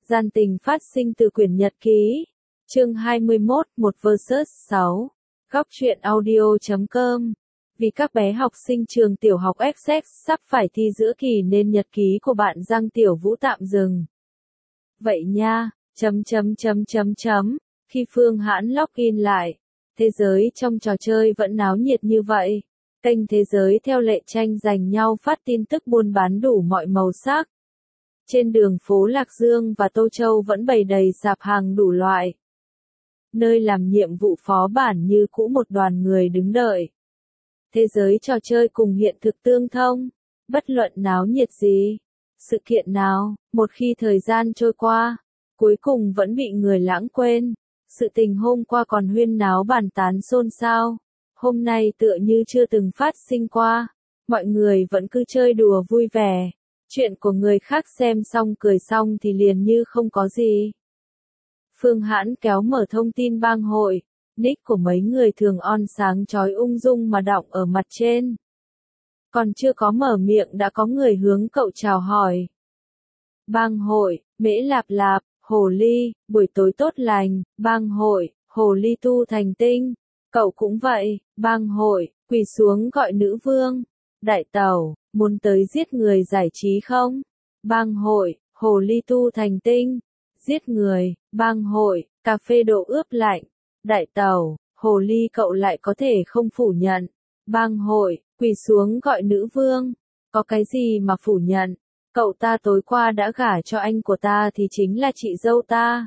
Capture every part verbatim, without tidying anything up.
Gian tình phát sinh từ quyển nhật ký. Chương hai mươi mốt, một versus sáu. Góc truyện audio chấm com. Vì các bé học sinh trường tiểu học Essex sắp phải thi giữa kỳ nên nhật ký của bạn Giang Tiểu Vũ tạm dừng. Vậy nha, chấm chấm chấm chấm chấm. Khi Phương Hãn login lại, thế giới trong trò chơi vẫn náo nhiệt như vậy. Kênh Thế giới theo lệ tranh giành nhau phát tin tức buôn bán đủ mọi màu sắc. Trên đường phố Lạc Dương và Tô Châu vẫn bày đầy sạp hàng đủ loại. Nơi làm nhiệm vụ phó bản như cũ một đoàn người đứng đợi. Thế giới trò chơi cùng hiện thực tương thông, bất luận náo nhiệt gì, sự kiện nào, một khi thời gian trôi qua, cuối cùng vẫn bị người lãng quên. Sự tình hôm qua còn huyên náo bàn tán xôn xao, hôm nay tựa như chưa từng phát sinh qua, mọi người vẫn cứ chơi đùa vui vẻ. Chuyện của người khác xem xong cười xong thì liền như không có gì. Phương Hãn kéo mở thông tin bang hội, nick của mấy người thường on sáng chói ung dung mà đọng ở mặt trên. Còn chưa có mở miệng đã có người hướng cậu chào hỏi. Bang hội, Mễ Lạp Lạp, Hồ Ly, buổi tối tốt lành, bang hội, Hồ Ly tu thành tinh. Cậu cũng vậy, bang hội, quỳ xuống gọi nữ vương. Đại tẩu, muốn tới giết người giải trí không? Bang hội, Hồ Ly tu thành tinh. Giết người, bang hội, cà phê độ ướp lạnh. Đại tẩu, Hồ Ly cậu lại có thể không phủ nhận. Bang hội, quỳ xuống gọi nữ vương. Có cái gì mà phủ nhận? Cậu ta tối qua đã gả cho anh của ta thì chính là chị dâu ta.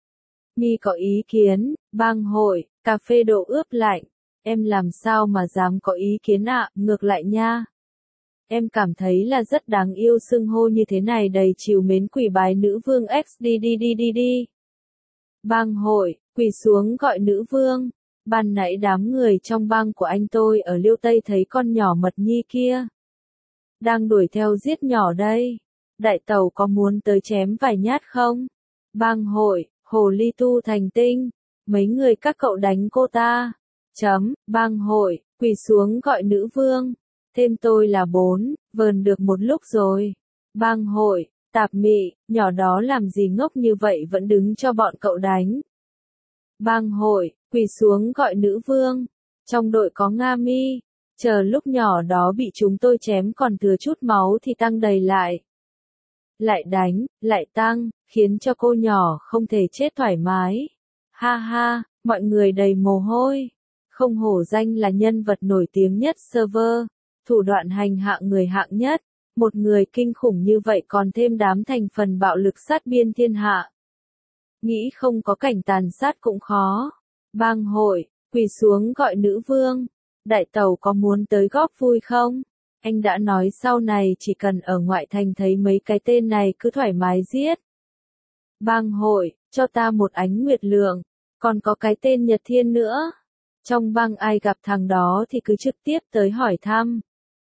Mi có ý kiến, bang hội, cà phê độ ướp lạnh. Em làm sao mà dám có ý kiến ạ, à? Ngược lại nha. Em cảm thấy là rất đáng yêu xưng hô như thế này đầy trìu mến quỳ bái nữ vương X đi đi đi đi đi. Bang hội, quỳ xuống gọi nữ vương. Ban nãy đám người trong bang của anh tôi ở Liêu Tây thấy con nhỏ mật nhi kia. Đang đuổi theo giết nhỏ đây. Đại tẩu có muốn tới chém vài nhát không? Bang hội, Hồ Ly tu thành tinh. Mấy người các cậu đánh cô ta. Chấm, bang hội, quỳ xuống gọi nữ vương. Thêm tôi là bốn, vờn được một lúc rồi. Bang hội, tạp mị, nhỏ đó làm gì ngốc như vậy vẫn đứng cho bọn cậu đánh. Bang hội, quỳ xuống gọi nữ vương. Trong đội có Nga Mi, chờ lúc nhỏ đó bị chúng tôi chém còn thừa chút máu thì tăng đầy lại. Lại đánh, lại tăng, khiến cho cô nhỏ không thể chết thoải mái. Ha ha, mọi người đầy mồ hôi. Không hổ danh là nhân vật nổi tiếng nhất server. Thủ đoạn hành hạ người hạng nhất, một người kinh khủng như vậy còn thêm đám thành phần bạo lực sát biên thiên hạ. Nghĩ không có cảnh tàn sát cũng khó. Bang hội, quỳ xuống gọi nữ vương. Đại tẩu có muốn tới góp vui không? Anh đã nói sau này chỉ cần ở ngoại thành thấy mấy cái tên này cứ thoải mái giết. Bang hội, cho ta một ánh nguyệt lượng, còn có cái tên Nhật Thiên nữa. Trong bang ai gặp thằng đó thì cứ trực tiếp tới hỏi thăm.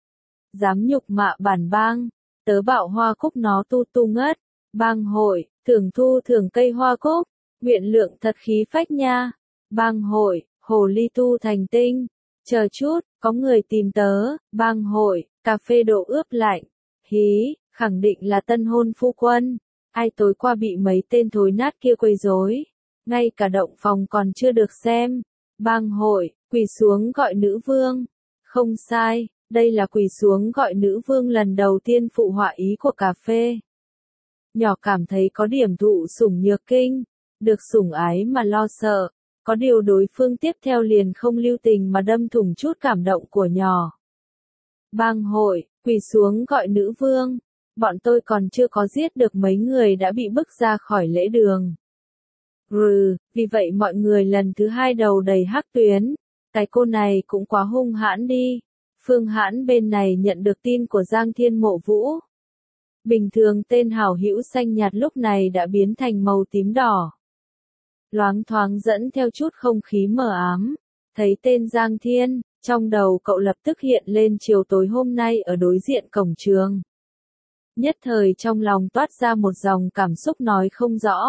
Dám nhục mạ bản bang, tớ bạo hoa cúc nó tu tu ngất. Bang hội, thưởng thu thưởng cây hoa cúc, nguyện lượng thật khí phách nha. Bang hội, Hồ Ly tu thành tinh. Chờ chút, có người tìm tớ. Bang hội, cà phê độ ướp lạnh. Hí, khẳng định là tân hôn phu quân. Ai tối qua bị mấy tên thối nát kia quấy rối. Ngay cả động phòng còn chưa được xem. Bang hội, quỳ xuống gọi nữ vương. Không sai, đây là quỳ xuống gọi nữ vương lần đầu tiên phụ họa ý của cà phê. Nhỏ cảm thấy có điểm thụ sủng nhược kinh, được sủng ái mà lo sợ, có điều đối phương tiếp theo liền không lưu tình mà đâm thủng chút cảm động của nhỏ. Bang hội, quỳ xuống gọi nữ vương, bọn tôi còn chưa có giết được mấy người đã bị bức ra khỏi lễ đường. Rừ, vì vậy mọi người lần thứ hai đầu đầy hắc tuyến, cái cô này cũng quá hung hãn đi. Phương Hãn bên này nhận được tin của Giang Thiên Mộ Vũ. Bình thường tên hảo hữu xanh nhạt lúc này đã biến thành màu tím đỏ. Loáng thoáng dẫn theo chút không khí mờ ám. Thấy tên Giang Thiên, trong đầu cậu lập tức hiện lên chiều tối hôm nay ở đối diện cổng trường. Nhất thời trong lòng toát ra một dòng cảm xúc nói không rõ.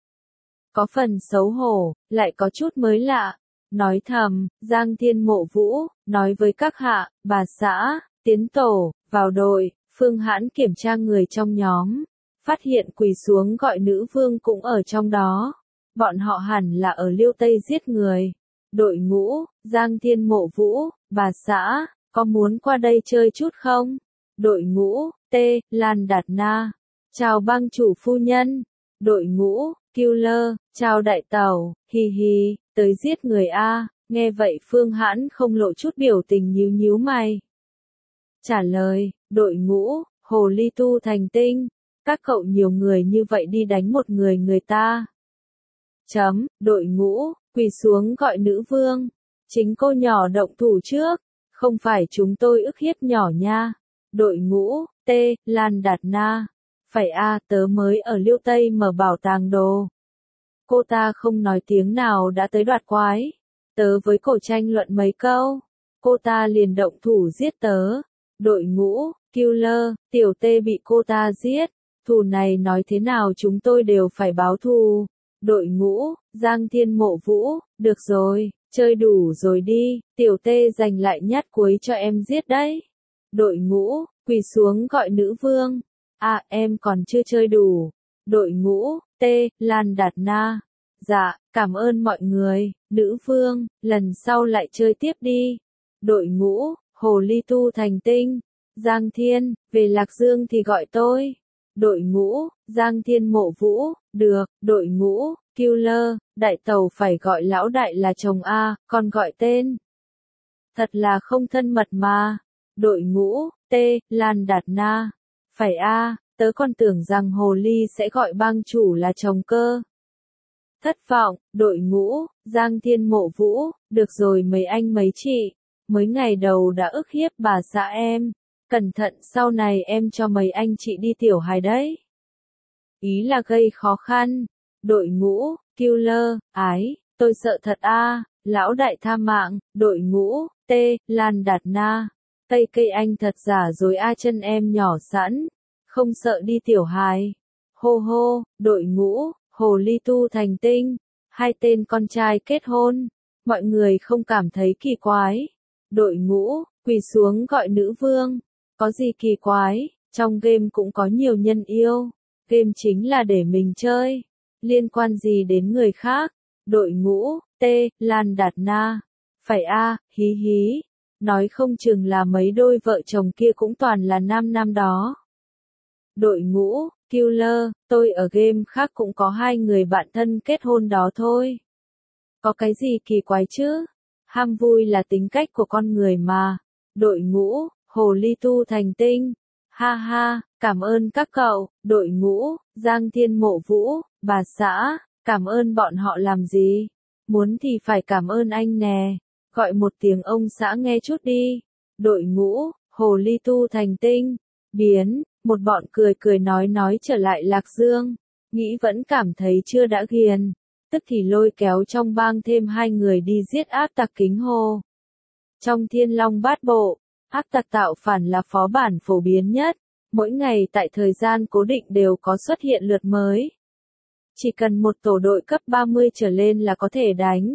Có phần xấu hổ, lại có chút mới lạ. Nói thầm, Giang Thiên Mộ Vũ, nói với các hạ, bà xã, tiến tổ, vào đội. Phương Hãn kiểm tra người trong nhóm. phát hiện quỳ xuống gọi nữ vương cũng ở trong đó. Bọn họ hẳn là ở Liêu Tây giết người. Đội ngũ, Giang Thiên Mộ Vũ, bà xã, có muốn qua đây chơi chút không? Đội ngũ, T, Lan Đạt Na. Chào bang chủ phu nhân. Đội ngũ, Killer, chào đại tàu, hi hi, tới giết người A. Nghe vậy Phương Hãn không lộ chút biểu tình nhíu nhíu mày. Trả lời, đội ngũ, Hồ Ly Tu thành tinh. Các cậu nhiều người như vậy đi đánh một người người ta. Chấm, đội ngũ, quỳ xuống gọi nữ vương. Chính cô nhỏ động thủ trước. Không phải chúng tôi ức hiếp nhỏ nha. Đội ngũ, T, Lan Đạt Na. Phải a, tớ mới ở Liêu Tây mở bảo tàng đồ. Cô ta không nói tiếng nào đã tới đoạt quái. Tớ với cổ tranh luận mấy câu. Cô ta liền động thủ giết tớ. Đội ngũ, Killer, tiểu tê bị cô ta giết. Thù này nói thế nào chúng tôi đều phải báo thù. Đội ngũ, Giang Thiên Mộ Vũ, được rồi, chơi đủ rồi đi, tiểu tê dành lại nhát cuối cho em giết đấy. Đội ngũ, quỳ xuống gọi nữ vương. À, em còn chưa chơi đủ. Đội ngũ, T, Lan Đạt Na. Dạ, cảm ơn mọi người, nữ vương, lần sau lại chơi tiếp đi. Đội ngũ, Hồ Ly Tu thành tinh. Giang Thiên, về Lạc Dương thì gọi tôi. Đội ngũ, Giang Thiên Mộ Vũ, được, đội ngũ, Killer, đại tàu phải gọi lão đại là chồng A, còn gọi tên. Thật là không thân mật mà. Đội ngũ, T, Lan Đạt Na. Phải A, tớ còn tưởng rằng Hồ Ly sẽ gọi bang chủ là chồng cơ. Thất vọng, đội ngũ, Giang Thiên Mộ Vũ, được rồi mấy anh mấy chị, mới ngày đầu đã ức hiếp bà xã em. Cẩn thận sau này em cho mấy anh chị đi tiểu hài đấy. Ý là gây khó khăn. Đội ngũ, Killer, ái, tôi sợ thật a, lão đại tha mạng, đội ngũ, T, Lan Đạt Na. Cây cây anh thật giả rồi a, chân em nhỏ sẵn, không sợ đi tiểu hài. Hô hô, đội ngũ, Hồ Ly Tu thành tinh, hai tên con trai kết hôn, mọi người không cảm thấy kỳ quái. Đội ngũ, quỳ xuống gọi nữ vương. Có gì kỳ quái, trong game cũng có nhiều nhân yêu. Game chính là để mình chơi. Liên quan gì đến người khác? Đội ngũ, T, Lan Đạt Na. Phải a, hí hí. Nói không chừng là mấy đôi vợ chồng kia cũng toàn là nam nam đó. Đội ngũ, Killer, tôi ở game khác cũng có hai người bạn thân kết hôn đó thôi. Có cái gì kỳ quái chứ? Ham vui là tính cách của con người mà. Đội ngũ, Hồ Ly Tu thành tinh. Ha ha, cảm ơn các cậu. Đội ngũ, Giang Thiên Mộ Vũ, bà xã, cảm ơn bọn họ làm gì? Muốn thì phải cảm ơn anh nè. Gọi một tiếng ông xã nghe chút đi. Đội ngũ, Hồ Ly Tu thành tinh. Biến, một bọn cười cười nói nói trở lại Lạc Dương. Nghĩ vẫn cảm thấy chưa đã ghiền. Tức thì lôi kéo trong bang thêm hai người đi giết ác tặc Kính Hồ. Trong Thiên Long Bát Bộ, ác tặc tạo phản là phó bản phổ biến nhất. Mỗi ngày tại thời gian cố định đều có xuất hiện lượt mới. Chỉ cần một tổ đội cấp ba mươi trở lên là có thể đánh.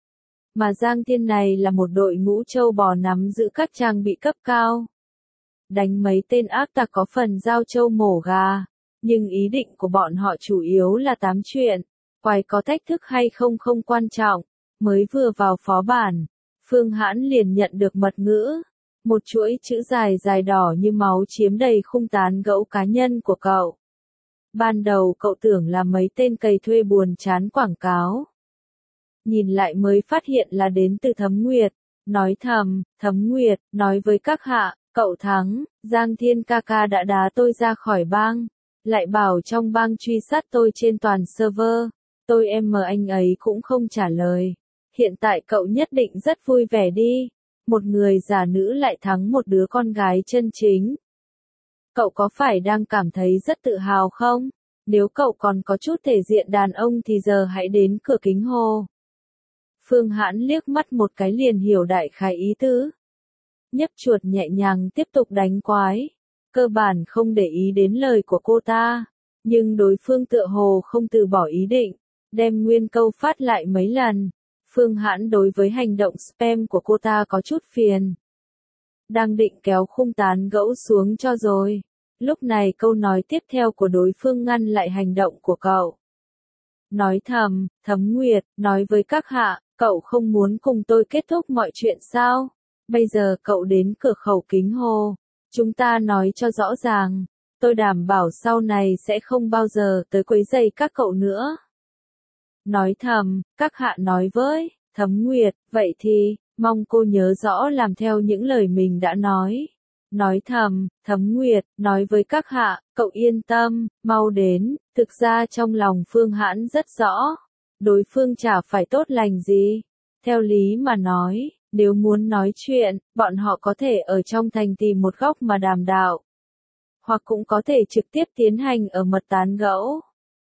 Mà Giang Thiên này là một đội ngũ châu bò nắm giữ các trang bị cấp cao. Đánh mấy tên ác tặc có phần giao châu mổ gà. Nhưng ý định của bọn họ chủ yếu là tám chuyện. Quái có thách thức hay không không quan trọng. Mới vừa vào phó bản, Phương Hãn liền nhận được mật ngữ. Một chuỗi chữ dài dài đỏ như máu chiếm đầy khung tán gẫu cá nhân của cậu. Ban đầu cậu tưởng là mấy tên cày thuê buồn chán quảng cáo. Nhìn lại mới phát hiện là đến từ Thấm Nguyệt. Nói thầm, Thấm Nguyệt, nói với các hạ, cậu thắng, Giang Thiên ca ca đã đá tôi ra khỏi bang. Lại bảo trong bang truy sát tôi trên toàn server. Tôi em mờ anh ấy cũng không trả lời. Hiện tại cậu nhất định rất vui vẻ đi. Một người già nữ lại thắng một đứa con gái chân chính. Cậu có phải đang cảm thấy rất tự hào không? Nếu cậu còn có chút thể diện đàn ông thì giờ hãy đến cửa Kính Hồ. Phương Hãn liếc mắt một cái liền hiểu đại khái ý tứ. Nhấp chuột nhẹ nhàng tiếp tục đánh quái. Cơ bản không để ý đến lời của cô ta. Nhưng đối phương tựa hồ không từ bỏ ý định. Đem nguyên câu phát lại mấy lần. Phương Hãn đối với hành động spam của cô ta có chút phiền. Đang định kéo khung tán gẫu xuống cho rồi. Lúc này câu nói tiếp theo của đối phương ngăn lại hành động của cậu. Nói thầm, Thấm Nguyệt, nói với các hạ, cậu không muốn cùng tôi kết thúc mọi chuyện sao? Bây giờ cậu đến cửa khẩu Kính Hồ. Chúng ta nói cho rõ ràng. Tôi đảm bảo sau này sẽ không bao giờ tới quấy rầy các cậu nữa. Nói thầm, các hạ nói với, Thấm Nguyệt, vậy thì, mong cô nhớ rõ làm theo những lời mình đã nói. Nói thầm, Thấm Nguyệt, nói với các hạ, cậu yên tâm, mau đến, thực ra trong lòng Phương Hãn rất rõ. Đối phương chả phải tốt lành gì. Theo lý mà nói, nếu muốn nói chuyện, bọn họ có thể ở trong thành tìm một góc mà đàm đạo. Hoặc cũng có thể trực tiếp tiến hành ở mật tán gẫu.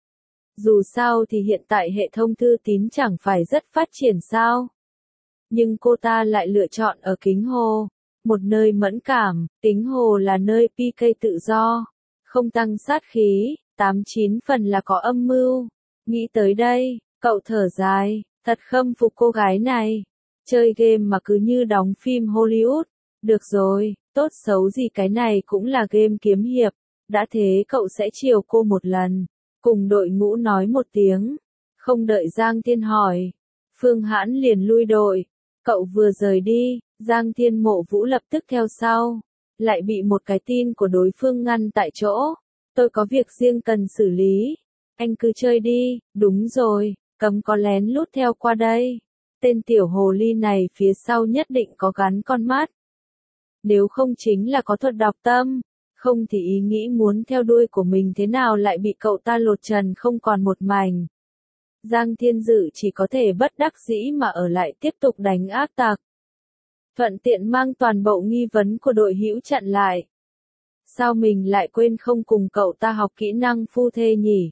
Dù sao thì hiện tại hệ thống thư tín chẳng phải rất phát triển sao. Nhưng cô ta lại lựa chọn ở Kính Hồ. Một nơi mẫn cảm, Kính Hồ là nơi pê ca tự do. Không tăng sát khí, tám chín phần là có âm mưu. Nghĩ tới đây, cậu thở dài, thật khâm phục cô gái này. Chơi game mà cứ như đóng phim Hollywood. Được rồi, tốt xấu gì cái này cũng là game kiếm hiệp. Đã thế cậu sẽ chiều cô một lần. Cùng đội ngũ nói một tiếng. Không đợi Giang Thiên hỏi. Phương Hãn liền lui đội. Cậu vừa rời đi, Giang Thiên Mộ Vũ lập tức theo sau. Lại bị một cái tin của đối phương ngăn tại chỗ. Tôi có việc riêng cần xử lý. Anh cứ chơi đi, đúng rồi, cấm có lén lút theo qua đây. Tên tiểu hồ ly này phía sau nhất định có gắn con mắt. Nếu không chính là có thuật đọc tâm. Không thì ý nghĩ muốn theo đuôi của mình thế nào lại bị cậu ta lột trần không còn một mảnh. Giang Thiên Dự chỉ có thể bất đắc dĩ mà ở lại tiếp tục đánh ác tặc. Thuận tiện mang toàn bộ nghi vấn của đội hữu chặn lại. Sao mình lại quên không cùng cậu ta học kỹ năng phu thê nhỉ?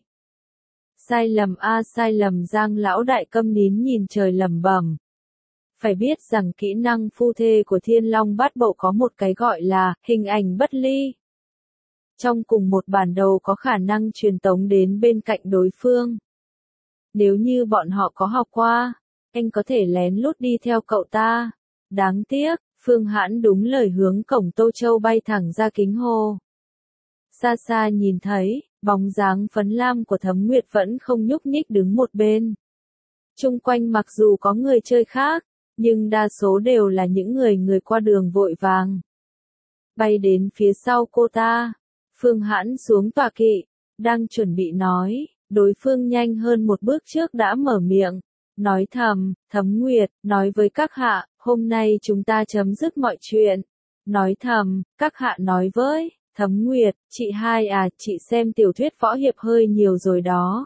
Sai lầm a sai lầm Giang lão đại câm nín nhìn trời lẩm bẩm. Phải biết rằng kỹ năng phu thê của Thiên Long Bát Bộ có một cái gọi là hình ảnh bất ly. Trong cùng một bản đồ có khả năng truyền tống đến bên cạnh đối phương. Nếu như bọn họ có học qua, anh có thể lén lút đi theo cậu ta. Đáng tiếc, Phương Hãn đúng lời hướng cổng Tô Châu bay thẳng ra Kính Hồ. Xa xa nhìn thấy, bóng dáng phấn lam của Thấm Nguyệt vẫn không nhúc nhích đứng một bên. Chung quanh mặc dù có người chơi khác, nhưng đa số đều là những người người qua đường vội vàng. Bay đến phía sau cô ta, Phương Hãn xuống tọa kỵ, đang chuẩn bị nói, đối phương nhanh hơn một bước trước đã mở miệng, nói thầm, Thấm Nguyệt, nói với các hạ, hôm nay chúng ta chấm dứt mọi chuyện. Nói thầm, các hạ nói với, Thấm Nguyệt, chị hai à, chị xem tiểu thuyết võ hiệp hơi nhiều rồi đó.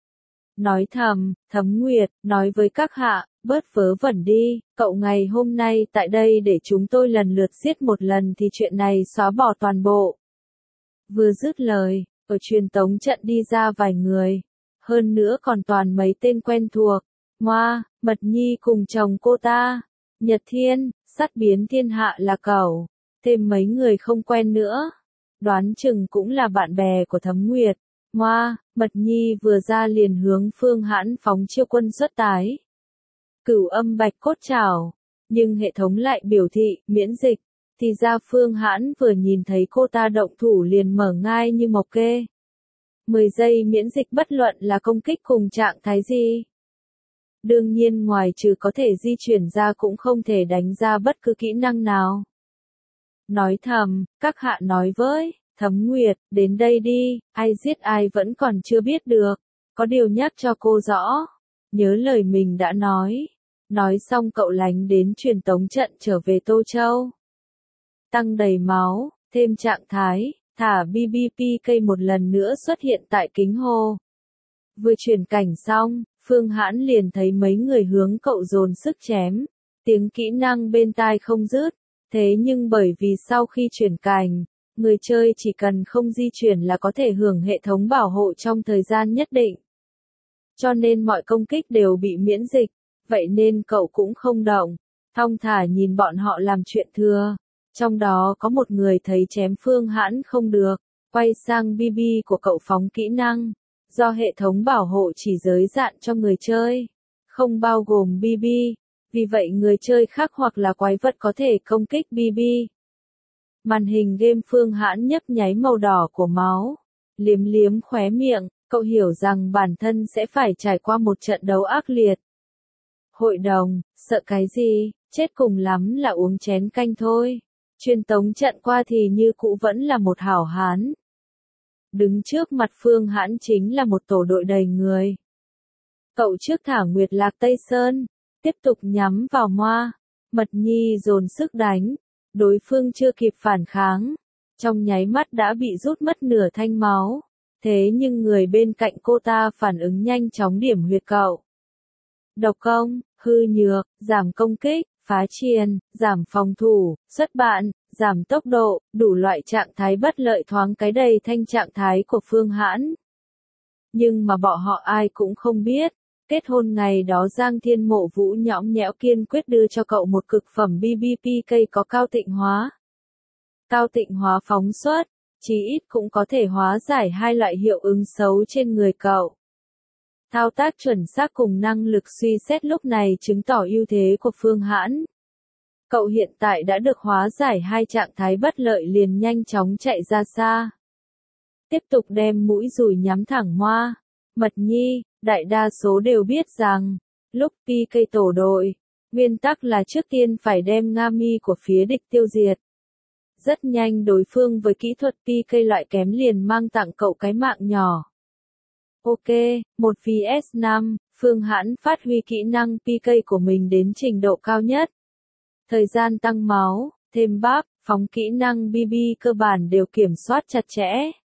Nói thầm, Thấm Nguyệt, nói với các hạ, bớt vớ vẩn đi, cậu ngày hôm nay tại đây để chúng tôi lần lượt giết một lần thì chuyện này xóa bỏ toàn bộ. Vừa dứt lời, ở truyền tống trận đi ra vài người, hơn nữa còn toàn mấy tên quen thuộc, Ngoa, Mật Nhi cùng chồng cô ta, Nhật Thiên, Sát Biến Thiên Hạ là cậu, thêm mấy người không quen nữa, đoán chừng cũng là bạn bè của Thấm Nguyệt. Ngoa, Mật Nhi vừa ra liền hướng Phương Hãn phóng chiêu quân xuất tái. Cửu âm bạch cốt trảo, nhưng hệ thống lại biểu thị, miễn dịch. Thì ra Phương Hãn vừa nhìn thấy cô ta động thủ liền mở ngai như mộc kê. mười giây miễn dịch bất luận là công kích cùng trạng thái gì. Đương nhiên ngoài trừ có thể di chuyển ra cũng không thể đánh ra bất cứ kỹ năng nào. Nói thầm, các hạ nói với, Thấm Nguyệt, đến đây đi, ai giết ai vẫn còn chưa biết được. Có điều nhắc cho cô rõ. Nhớ lời mình đã nói. Nói xong cậu lánh đến truyền tống trận trở về Tô Châu. Tăng đầy máu, thêm trạng thái, thả bê bê pê ca một lần nữa xuất hiện tại Kính Hồ. Vừa chuyển cảnh xong, Phương Hãn liền thấy mấy người hướng cậu dồn sức chém. Tiếng kỹ năng bên tai không dứt. Thế nhưng bởi vì sau khi chuyển cảnh, người chơi chỉ cần không di chuyển là có thể hưởng hệ thống bảo hộ trong thời gian nhất định. Cho nên mọi công kích đều bị miễn dịch, vậy nên cậu cũng không động, thong thả nhìn bọn họ làm chuyện thừa. Trong đó có một người thấy chém Phương Hãn không được, quay sang bê bê của cậu phóng kỹ năng, do hệ thống bảo hộ chỉ giới hạn cho người chơi, không bao gồm bê bê, vì vậy người chơi khác hoặc là quái vật có thể công kích bê bê. Màn hình game Phương Hãn nhấp nháy màu đỏ của máu. Liếm liếm khóe miệng, cậu hiểu rằng bản thân sẽ phải trải qua một trận đấu ác liệt. Hội đồng, sợ cái gì, chết cùng lắm là uống chén canh thôi. Truyền tống trận qua thì như cũ vẫn là một hảo hán. Đứng trước mặt Phương Hãn chính là một tổ đội đầy người. Cậu trước thả Nguyệt Lạc Tây Sơn, tiếp tục nhắm vào Moa. Mật Nhi dồn sức đánh, đối phương chưa kịp phản kháng, trong nháy mắt đã bị rút mất nửa thanh máu. Thế nhưng người bên cạnh cô ta phản ứng nhanh chóng điểm huyệt cậu. Độc công, hư nhược, giảm công kích, phá triền, giảm phòng thủ, xuất bạn, giảm tốc độ, đủ loại trạng thái bất lợi thoáng cái đầy thanh trạng thái của Phương Hãn. Nhưng mà bọn họ ai cũng không biết, kết hôn ngày đó Giang Thiên Mộ Vũ nhõng nhẽo kiên quyết đưa cho cậu một cực phẩm bê bê pê ca có cao tịnh hóa. Cao tịnh hóa phóng xuất, chí ít cũng có thể hóa giải hai loại hiệu ứng xấu trên người cậu. Thao tác chuẩn xác cùng năng lực suy xét lúc này chứng tỏ ưu thế của Phương Hãn. Cậu hiện tại đã được hóa giải hai trạng thái bất lợi liền nhanh chóng chạy ra xa. Tiếp tục đem mũi dùi nhắm thẳng Moa. Mật Nhi, đại đa số đều biết rằng, lúc pê ca tổ đội, nguyên tắc là trước tiên phải đem Nga Mi của phía địch tiêu diệt. Rất nhanh đối phương với kỹ thuật pê ca loại kém liền mang tặng cậu cái mạng nhỏ. Ok, một vs năm, Phương Hãn phát huy kỹ năng pê ca của mình đến trình độ cao nhất. Thời gian tăng máu, thêm bắp, phóng kỹ năng bê bê cơ bản đều kiểm soát chặt chẽ.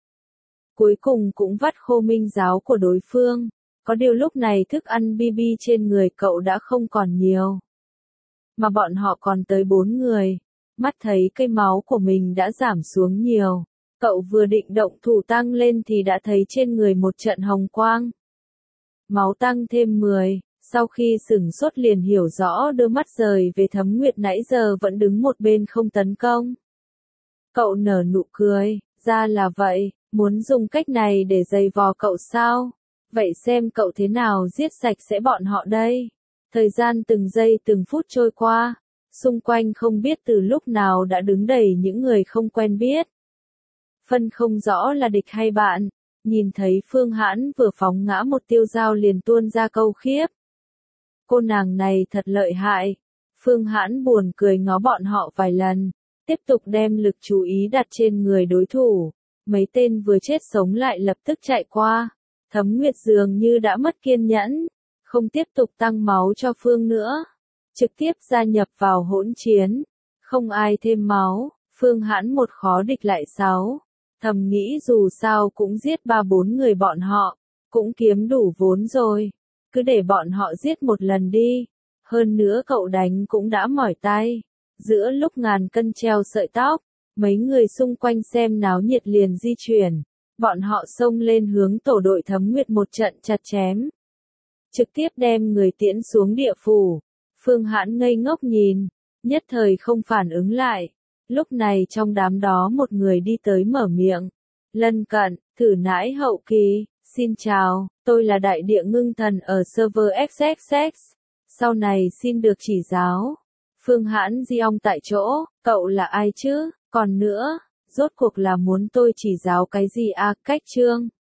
Cuối cùng cũng vắt khô minh giáo của đối phương. Có điều lúc này thức ăn bê bê trên người cậu đã không còn nhiều. Mà bọn họ còn tới bốn người. Mắt thấy cây máu của mình đã giảm xuống nhiều. Cậu vừa định động thủ tăng lên thì đã thấy trên người một trận hồng quang. Máu tăng thêm mười. Sau khi sửng sốt liền hiểu rõ đưa mắt rời về Thấm Nguyệt nãy giờ vẫn đứng một bên không tấn công. Cậu nở nụ cười, ra là vậy, muốn dùng cách này để giày vò cậu sao? Vậy xem cậu thế nào giết sạch sẽ bọn họ đây. Thời gian từng giây từng phút trôi qua, xung quanh không biết từ lúc nào đã đứng đầy những người không quen biết. Phân không rõ là địch hay bạn, nhìn thấy Phương Hãn vừa phóng ngã một tiêu dao liền tuôn ra câu khiếp. Cô nàng này thật lợi hại. Phương Hãn buồn cười ngó bọn họ vài lần, tiếp tục đem lực chú ý đặt trên người đối thủ. Mấy tên vừa chết sống lại lập tức chạy qua. Thấm Nguyệt dường như đã mất kiên nhẫn, không tiếp tục tăng máu cho Phương nữa. Trực tiếp gia nhập vào hỗn chiến. Không ai thêm máu, Phương Hãn một khó địch lại sáu. Thầm nghĩ dù sao cũng giết ba bốn người bọn họ, cũng kiếm đủ vốn rồi. Cứ để bọn họ giết một lần đi. Hơn nữa cậu đánh cũng đã mỏi tay. Giữa lúc ngàn cân treo sợi tóc, mấy người xung quanh xem náo nhiệt liền di chuyển. Bọn họ xông lên hướng tổ đội Thấm Nguyệt một trận chặt chém. Trực tiếp đem người tiễn xuống địa phủ. Phương Hãn ngây ngốc nhìn, nhất thời không phản ứng lại. Lúc này trong đám đó một người đi tới mở miệng. Lân cận, thử nãi hậu kỳ, xin chào, tôi là đại địa ngưng thần ở server ích ích ích. Sau này xin được chỉ giáo. Phương Hãn di ong tại chỗ, cậu là ai chứ, còn nữa, rốt cuộc là muốn tôi chỉ giáo cái gì à, cách chương.